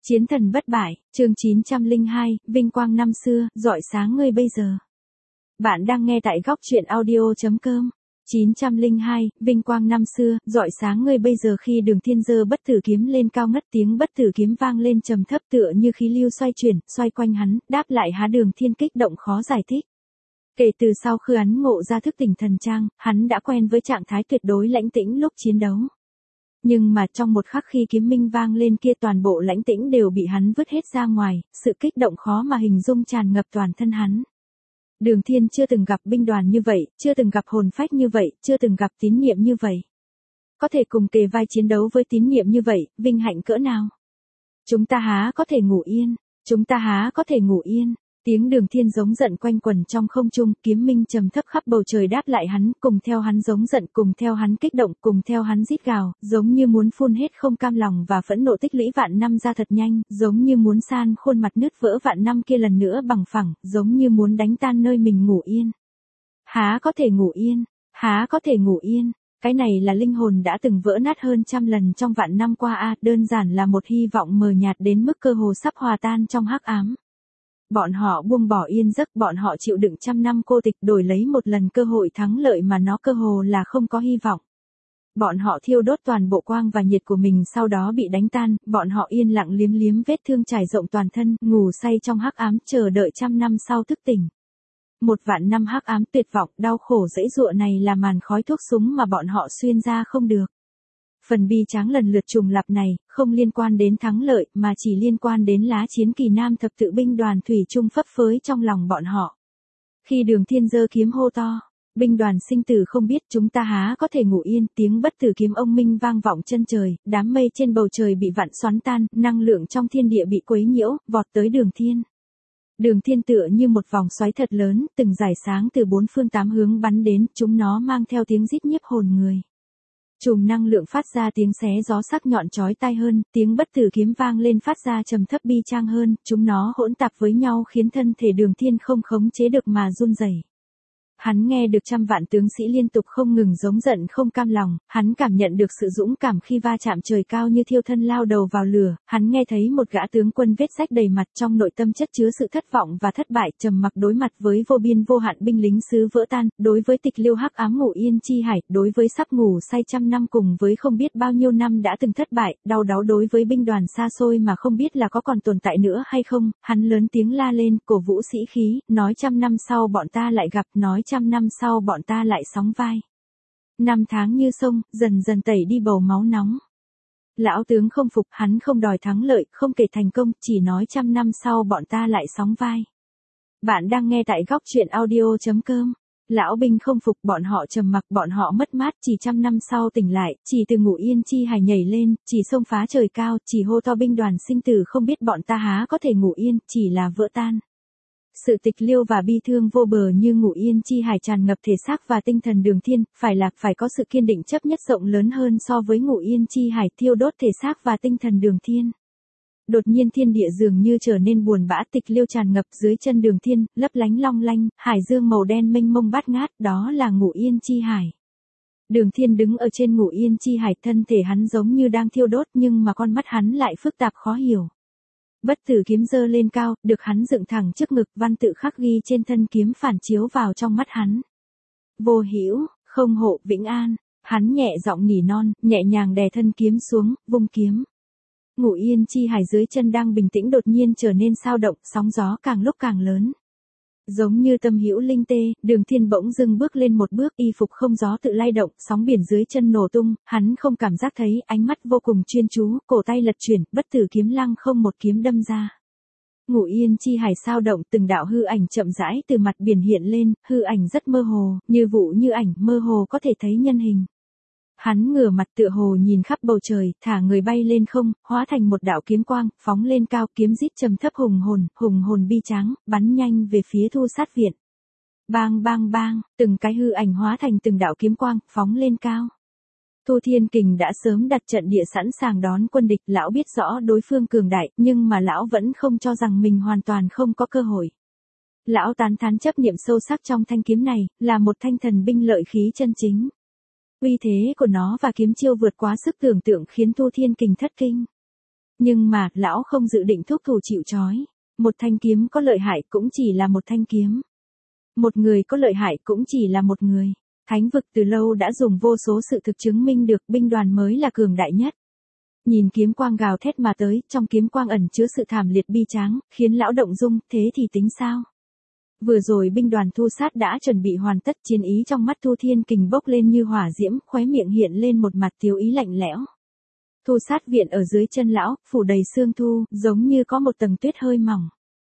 Chiến thần bất bại, chương 902, vinh quang năm xưa, rọi sáng ngươi bây giờ. Bạn đang nghe tại góc truyện audio.com. 902, vinh quang năm xưa, rọi sáng ngươi bây giờ. Khi Đường Thiên giơ bất tử kiếm lên cao ngất, tiếng bất tử kiếm vang lên trầm thấp tựa như khí lưu xoay chuyển, xoay quanh hắn, đáp lại há Đường Thiên kích động khó giải thích. Kể từ sau khi hắn ngộ ra thức tỉnh thần trang, hắn đã quen với trạng thái tuyệt đối lãnh tĩnh lúc chiến đấu. Nhưng mà trong một khắc khi kiếm minh vang lên kia, toàn bộ lãnh tĩnh đều bị hắn vứt hết ra ngoài, sự kích động khó mà hình dung tràn ngập toàn thân hắn. Đường Thiên chưa từng gặp binh đoàn như vậy, chưa từng gặp hồn phách như vậy, chưa từng gặp tín niệm như vậy. Có thể cùng kề vai chiến đấu với tín niệm như vậy, vinh hạnh cỡ nào. Chúng ta há có thể ngủ yên, chúng ta há có thể ngủ yên. Tiếng Đường Thiên giống giận quanh quẩn trong không trung, kiếm minh trầm thấp khắp bầu trời đáp lại hắn, cùng theo hắn giống giận, cùng theo hắn kích động, cùng theo hắn rít gào, giống như muốn phun hết không cam lòng và phẫn nộ tích lũy vạn năm ra thật nhanh, giống như muốn san khuôn mặt nứt vỡ vạn năm kia lần nữa bằng phẳng, giống như muốn đánh tan nơi mình ngủ yên. Há có thể ngủ yên, há có thể ngủ yên. Cái này là linh hồn đã từng vỡ nát hơn trăm lần trong vạn năm qua đơn giản là một hy vọng mờ nhạt đến mức cơ hồ sắp hòa tan trong hắc ám. Bọn họ buông bỏ yên giấc, bọn họ chịu đựng trăm năm cô tịch đổi lấy một lần cơ hội thắng lợi mà nó cơ hồ là không có hy vọng. Bọn họ thiêu đốt toàn bộ quang và nhiệt của mình sau đó bị đánh tan, bọn họ yên lặng liếm liếm vết thương trải rộng toàn thân, ngủ say trong hắc ám chờ đợi trăm năm sau thức tỉnh. Một vạn năm hắc ám tuyệt vọng, đau khổ dãy dụa này là màn khói thuốc súng mà bọn họ xuyên ra không được. Phần bi tráng lần lượt trùng lặp này, không liên quan đến thắng lợi, mà chỉ liên quan đến lá chiến kỳ nam thập tự binh đoàn thủy chung phấp phới trong lòng bọn họ. Khi Đường Thiên giơ kiếm hô to, binh đoàn sinh tử không biết chúng ta há có thể ngủ yên, tiếng bất tử kiếm ông minh vang vọng chân trời, đám mây trên bầu trời bị vặn xoắn tan, năng lượng trong thiên địa bị quấy nhiễu, vọt tới Đường Thiên. Đường Thiên tựa như một vòng xoáy thật lớn, từng dải sáng từ bốn phương tám hướng bắn đến, chúng nó mang theo tiếng rít nhiếp hồn người. Chùm năng lượng phát ra tiếng xé gió sắc nhọn chói tai hơn, tiếng bất tử kiếm vang lên phát ra trầm thấp bi trang hơn, chúng nó hỗn tạp với nhau khiến thân thể Đường Thiên không khống chế được mà run rẩy. Hắn nghe được trăm vạn tướng sĩ liên tục không ngừng giống giận không cam lòng, hắn cảm nhận được sự dũng cảm khi va chạm trời cao như thiêu thân lao đầu vào lửa, hắn nghe thấy một gã tướng quân vết rách đầy mặt trong nội tâm chất chứa sự thất vọng và thất bại, trầm mặc đối mặt với vô biên vô hạn binh lính xứ vỡ tan, đối với tịch liêu hắc ám ngủ yên chi hải, đối với sắp ngủ say trăm năm cùng với không biết bao nhiêu năm đã từng thất bại, đau đáu đối với binh đoàn xa xôi mà không biết là có còn tồn tại nữa hay không, hắn lớn tiếng la lên, cổ vũ sĩ khí, nói trăm năm sau bọn ta lại gặp, nói trăm năm sau bọn ta lại sóng vai. Năm tháng như sông, dần dần tẩy đi bầu máu nóng. Lão tướng không phục, hắn không đòi thắng lợi, không kể thành công, chỉ nói trăm năm sau bọn ta lại sóng vai. Bạn đang nghe tại góc truyện audio.com. Lão binh không phục, bọn họ trầm mặc, bọn họ mất mát, chỉ trăm năm sau tỉnh lại, chỉ từ ngủ yên chi hải nhảy lên, chỉ xông phá trời cao, chỉ hô to binh đoàn sinh tử không biết bọn ta há có thể ngủ yên, chỉ là vỡ tan. Sự tịch liêu và bi thương vô bờ như ngủ yên chi hải tràn ngập thể xác và tinh thần Đường Thiên, phải có sự kiên định chấp nhất rộng lớn hơn so với ngủ yên chi hải thiêu đốt thể xác và tinh thần Đường Thiên. Đột nhiên thiên địa dường như trở nên buồn bã, tịch liêu tràn ngập dưới chân Đường Thiên, lấp lánh long lanh, hải dương màu đen mênh mông bát ngát, đó là ngủ yên chi hải. Đường Thiên đứng ở trên ngủ yên chi hải, thân thể hắn giống như đang thiêu đốt nhưng mà con mắt hắn lại phức tạp khó hiểu. Bất tử kiếm giơ lên cao, được hắn dựng thẳng trước ngực, văn tự khắc ghi trên thân kiếm phản chiếu vào trong mắt hắn. Vô hữu, không hộ, vĩnh an. Hắn nhẹ giọng nỉ non, nhẹ nhàng đè thân kiếm xuống, vung kiếm. Ngủ yên chi hải dưới chân đang bình tĩnh đột nhiên trở nên sao động, sóng gió càng lúc càng lớn. Giống như tâm hữu linh tê, Đường Thiên bỗng dưng bước lên một bước, y phục không gió tự lay động, sóng biển dưới chân nổ tung, hắn không cảm giác thấy, ánh mắt vô cùng chuyên chú, cổ tay lật chuyển, bất tử kiếm lăng không một kiếm đâm ra. Ngủ yên chi hải sao động, từng đạo hư ảnh chậm rãi từ mặt biển hiện lên, hư ảnh rất mơ hồ, như vụ như ảnh, mơ hồ có thể thấy nhân hình. Hắn ngửa mặt tựa hồ nhìn khắp bầu trời, thả người bay lên không, hóa thành một đạo kiếm quang, phóng lên cao, kiếm rít trầm thấp hùng hồn bi tráng, bắn nhanh về phía Thu Sát viện. Bang bang bang, từng cái hư ảnh hóa thành từng đạo kiếm quang, phóng lên cao. Thu Thiên Kình đã sớm đặt trận địa sẵn sàng đón quân địch, lão biết rõ đối phương cường đại, nhưng mà lão vẫn không cho rằng mình hoàn toàn không có cơ hội. Lão tán thán chấp niệm sâu sắc trong thanh kiếm này, là một thanh thần binh lợi khí chân chính. Uy thế của nó và kiếm chiêu vượt quá sức tưởng tượng khiến Thu Thiên Kình thất kinh. Nhưng mà, lão không dự định thúc thủ chịu trói. Một thanh kiếm có lợi hại cũng chỉ là một thanh kiếm. Một người có lợi hại cũng chỉ là một người. Thánh vực từ lâu đã dùng vô số sự thực chứng minh được binh đoàn mới là cường đại nhất. Nhìn kiếm quang gào thét mà tới, trong kiếm quang ẩn chứa sự thảm liệt bi tráng, khiến lão động dung, thế thì tính sao? Vừa rồi binh đoàn Thu Sát đã chuẩn bị hoàn tất, chiến ý trong mắt Thu Thiên Kình bốc lên như hỏa diễm, khóe miệng hiện lên một mặt tiêu ý lạnh lẽo. Thu Sát viện ở dưới chân lão, phủ đầy sương thu, giống như có một tầng tuyết hơi mỏng.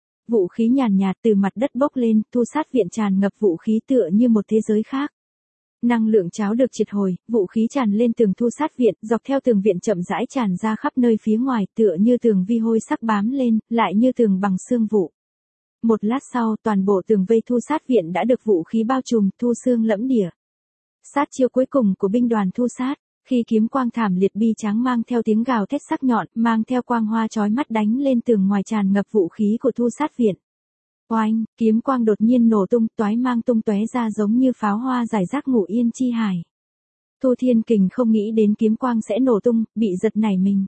Vũ khí nhàn nhạt từ mặt đất bốc lên, Thu Sát viện tràn ngập vũ khí tựa như một thế giới khác. Năng lượng cháo được triệt hồi, vũ khí tràn lên tường Thu Sát viện, dọc theo tường viện chậm rãi tràn ra khắp nơi phía ngoài, tựa như tường vi hôi sắc bám lên, lại như tường bằng xương vụ. Một lát sau, toàn bộ tường vây Thu Sát viện đã được vũ khí bao trùm, thu xương lẫm đỉa. Sát chiêu cuối cùng của binh đoàn Thu Sát, khi kiếm quang thảm liệt bi tráng mang theo tiếng gào thét sắc nhọn, mang theo quang hoa chói mắt đánh lên tường ngoài tràn ngập vũ khí của Thu Sát viện. Oanh, kiếm quang đột nhiên nổ tung, toái mang tung tóe ra giống như pháo hoa rải rác Ngũ Yên chi hải. Thu Thiên Kình không nghĩ đến kiếm quang sẽ nổ tung, bị giật nảy mình.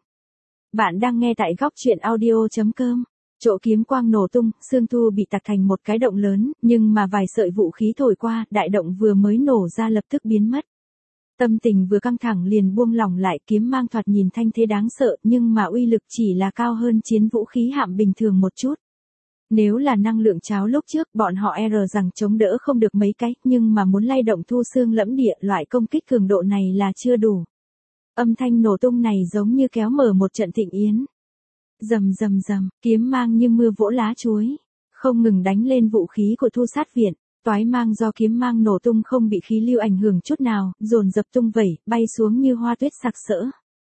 Bạn đang nghe tại góc truyện audio.com. Chỗ kiếm quang nổ tung, xương thu bị tạc thành một cái động lớn, nhưng mà vài sợi vũ khí thổi qua, đại động vừa mới nổ ra lập tức biến mất. Tâm tình vừa căng thẳng liền buông lỏng lại, kiếm mang thoạt nhìn thanh thế đáng sợ, nhưng mà uy lực chỉ là cao hơn chiến vũ khí hạm bình thường một chút. Nếu là năng lượng cháo lúc trước, bọn họ rằng chống đỡ không được mấy cái, nhưng mà muốn lay động thu xương lẫm địa, loại công kích cường độ này là chưa đủ. Âm thanh nổ tung này giống như kéo mở một trận thịnh yến. Rầm rầm rầm, kiếm mang như mưa vỗ lá chuối, không ngừng đánh lên vũ khí của Thu Sát viện. Toái mang do kiếm mang nổ tung không bị khí lưu ảnh hưởng chút nào, dồn dập tung vẩy, bay xuống như hoa tuyết sặc sỡ.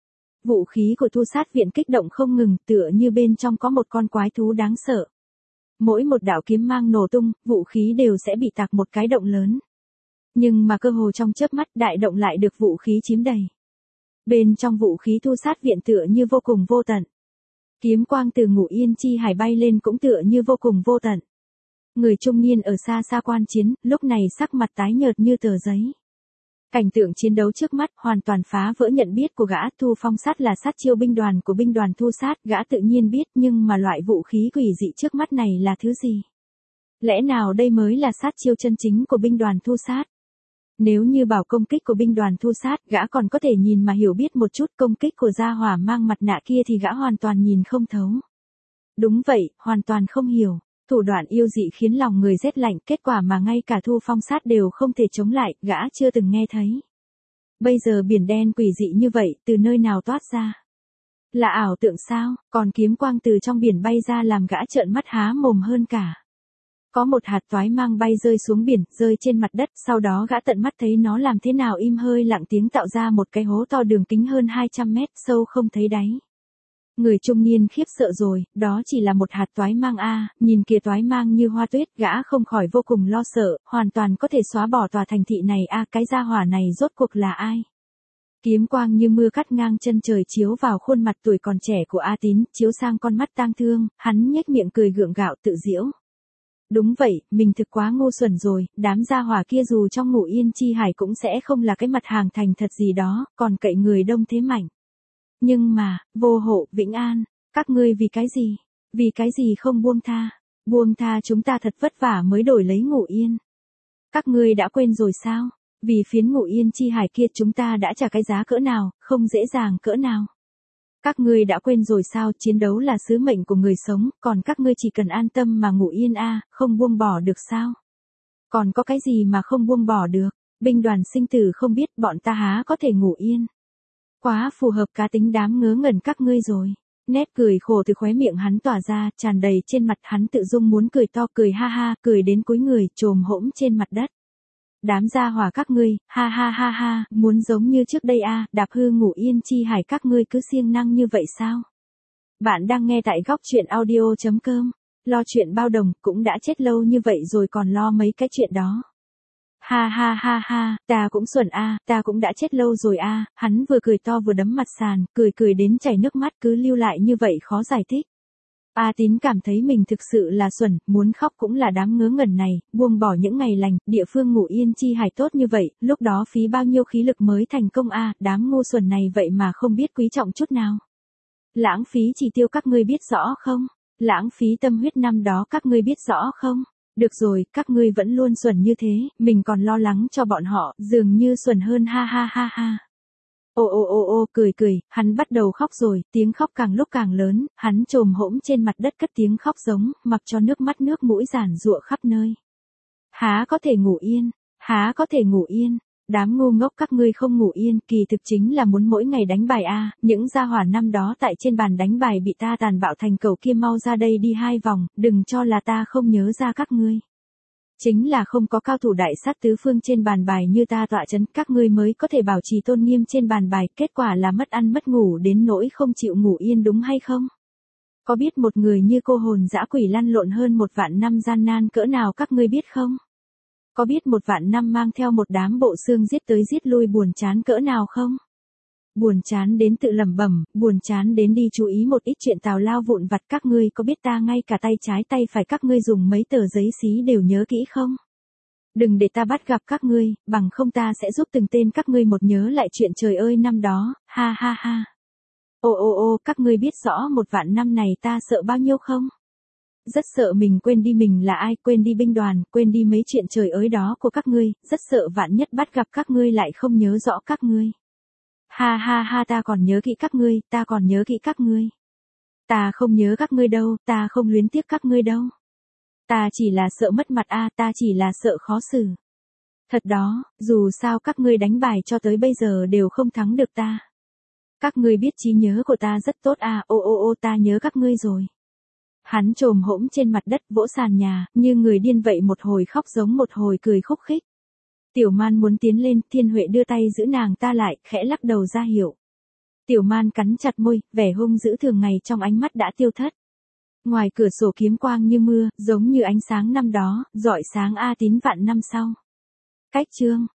Vũ khí của Thu Sát viện kích động không ngừng, tựa như bên trong có một con quái thú đáng sợ. Mỗi một đạo kiếm mang nổ tung, vũ khí đều sẽ bị tạc một cái động lớn. Nhưng mà cơ hồ trong chớp mắt, đại động lại được vũ khí chiếm đầy. Bên trong vũ khí Thu Sát viện tựa như vô cùng vô tận. Kiếm quang từ Ngũ Yên chi hải bay lên cũng tựa như vô cùng vô tận. Người trung niên ở xa xa quan chiến, lúc này sắc mặt tái nhợt như tờ giấy. Cảnh tượng chiến đấu trước mắt hoàn toàn phá vỡ nhận biết của gã. Thu Phong Sát là sát chiêu binh đoàn của binh đoàn Thu Sát, gã tự nhiên biết, nhưng mà loại vũ khí quỷ dị trước mắt này là thứ gì? Lẽ nào đây mới là sát chiêu chân chính của binh đoàn Thu Sát? Nếu như bảo công kích của binh đoàn Thu Sát, gã còn có thể nhìn mà hiểu biết một chút, công kích của gia hỏa mang mặt nạ kia thì gã hoàn toàn nhìn không thấu. Đúng vậy, hoàn toàn không hiểu. Thủ đoạn yêu dị khiến lòng người rét lạnh, kết quả mà ngay cả Thu Phong Sát đều không thể chống lại, gã chưa từng nghe thấy. Bây giờ biển đen quỷ dị như vậy, từ nơi nào toát ra? Là ảo tượng sao? Còn kiếm quang từ trong biển bay ra làm gã trợn mắt há mồm hơn cả. Có một hạt toái mang bay rơi xuống biển, rơi trên mặt đất, sau đó gã tận mắt thấy nó làm thế nào im hơi lặng tiếng tạo ra một cái hố to đường kính hơn 200 mét, sâu không thấy đáy. Người trung niên khiếp sợ rồi, đó chỉ là một hạt toái mang a, nhìn kìa toái mang như hoa tuyết, gã không khỏi vô cùng lo sợ, hoàn toàn có thể xóa bỏ tòa thành thị này a, cái gia hỏa này rốt cuộc là ai? Kiếm quang như mưa cắt ngang chân trời chiếu vào khuôn mặt tuổi còn trẻ của A Tín, chiếu sang con mắt tang thương, hắn nhếch miệng cười gượng gạo tự giễu. Đúng vậy, mình thực quá ngu xuẩn rồi, đám gia hỏa kia dù trong Ngũ Yên chi hải cũng sẽ không là cái mặt hàng thành thật gì đó, còn cậy người đông thế mạnh. Nhưng mà, Vô Hộ, Vĩnh An, các ngươi vì cái gì? Vì cái gì không buông tha? Buông tha chúng ta thật vất vả mới đổi lấy Ngũ Yên. Các ngươi đã quên rồi sao? Vì phiến Ngũ Yên chi hải kia chúng ta đã trả cái giá cỡ nào, không dễ dàng cỡ nào. Các ngươi đã quên rồi sao, chiến đấu là sứ mệnh của người sống, còn các ngươi chỉ cần an tâm mà Ngũ Yên a, không buông bỏ được sao? Còn có cái gì mà không buông bỏ được? Binh đoàn sinh tử không biết bọn ta há có thể Ngũ Yên. Quá phù hợp cá tính đám ngớ ngẩn các ngươi rồi. Nét cười khổ từ khóe miệng hắn tỏa ra, tràn đầy trên mặt hắn tự dung muốn cười to, cười ha ha, cười đến cuối người, chồm hỗn trên mặt đất. Đám gia hỏa các ngươi, ha ha ha ha, muốn giống như trước đây a, đạp hư Ngũ Yên chi hải các ngươi cứ siêng năng như vậy sao? Bạn đang nghe tại góc truyện audio.com. Lo chuyện bao đồng, cũng đã chết lâu như vậy rồi còn lo mấy cái chuyện đó. Ha ha ha ha, ta cũng xuẩn a, ta cũng đã chết lâu rồi a, hắn vừa cười to vừa đấm mặt sàn, cười đến chảy nước mắt, cứ lưu lại như vậy khó giải thích. A Tín cảm thấy mình thực sự là xuẩn, muốn khóc cũng là đám ngớ ngẩn này, buông bỏ những ngày lành, địa phương Ngũ Yên chi hải tốt như vậy, lúc đó phí bao nhiêu khí lực mới thành công a, đám ngu xuẩn này vậy mà không biết quý trọng chút nào. Lãng phí chi tiêu các ngươi biết rõ không? Lãng phí tâm huyết năm đó các ngươi biết rõ không? Được rồi, các ngươi vẫn luôn xuẩn như thế, mình còn lo lắng cho bọn họ, dường như xuẩn hơn ha ha ha ha. Ô ô ô ô, cười cười, hắn bắt đầu khóc rồi, tiếng khóc càng lúc càng lớn, hắn chồm hổm trên mặt đất cất tiếng khóc giống, mặc cho nước mắt nước mũi giản giụa khắp nơi. Há có thể ngủ yên, há có thể ngủ yên. Đám ngu ngốc các ngươi không ngủ yên, kỳ thực chính là muốn mỗi ngày đánh bài a, những gia hỏa năm đó tại trên bàn đánh bài bị ta tàn bạo thành cầu kia, mau ra đây đi 2 vòng, đừng cho là ta không nhớ ra các ngươi. Chính là không có cao thủ đại sát tứ phương trên bàn bài như ta tọa chấn, các ngươi mới có thể bảo trì tôn nghiêm trên bàn bài, kết quả là mất ăn mất ngủ đến nỗi không chịu ngủ yên đúng hay không? Có biết một người như cô hồn dã quỷ lăn lộn hơn 1 vạn năm gian nan cỡ nào các ngươi biết không? Có biết 1 vạn năm mang theo một đám bộ xương giết tới giết lui buồn chán cỡ nào không? Buồn chán đến tự lẩm bẩm, buồn chán đến đi chú ý một ít chuyện tào lao vụn vặt, các ngươi có biết ta ngay cả tay trái tay phải các ngươi dùng mấy tờ giấy xí đều nhớ kỹ không? Đừng để ta bắt gặp các ngươi, bằng không ta sẽ giúp từng tên các ngươi một nhớ lại chuyện trời ơi năm đó, ha ha ha. Ô ô ô, các ngươi biết rõ 1 vạn năm này ta sợ bao nhiêu không? Rất sợ mình quên đi mình là ai, quên đi binh đoàn, quên đi mấy chuyện trời ơi đó của các ngươi, rất sợ vạn nhất bắt gặp các ngươi lại không nhớ rõ các ngươi. Ha ha ha, ta còn nhớ kỹ các ngươi, ta còn nhớ kỹ các ngươi. Ta không nhớ các ngươi đâu, ta không luyến tiếc các ngươi đâu. Ta chỉ là sợ mất mặt a, ta chỉ là sợ khó xử. Thật đó, dù sao các ngươi đánh bài cho tới bây giờ đều không thắng được ta. Các ngươi biết trí nhớ của ta rất tốt à, ô ô ô, ta nhớ các ngươi rồi. Hắn chồm hổm trên mặt đất vỗ sàn nhà, như người điên vậy, một hồi khóc giống một hồi cười khúc khích. Tiểu Man muốn tiến lên, Thiên Huệ đưa tay giữ nàng ta lại, khẽ lắc đầu ra hiệu. Tiểu Man cắn chặt môi, vẻ hung dữ thường ngày trong ánh mắt đã tiêu thất. Ngoài cửa sổ kiếm quang như mưa, giống như ánh sáng năm đó, rọi sáng A Tín vạn năm sau. Cách chương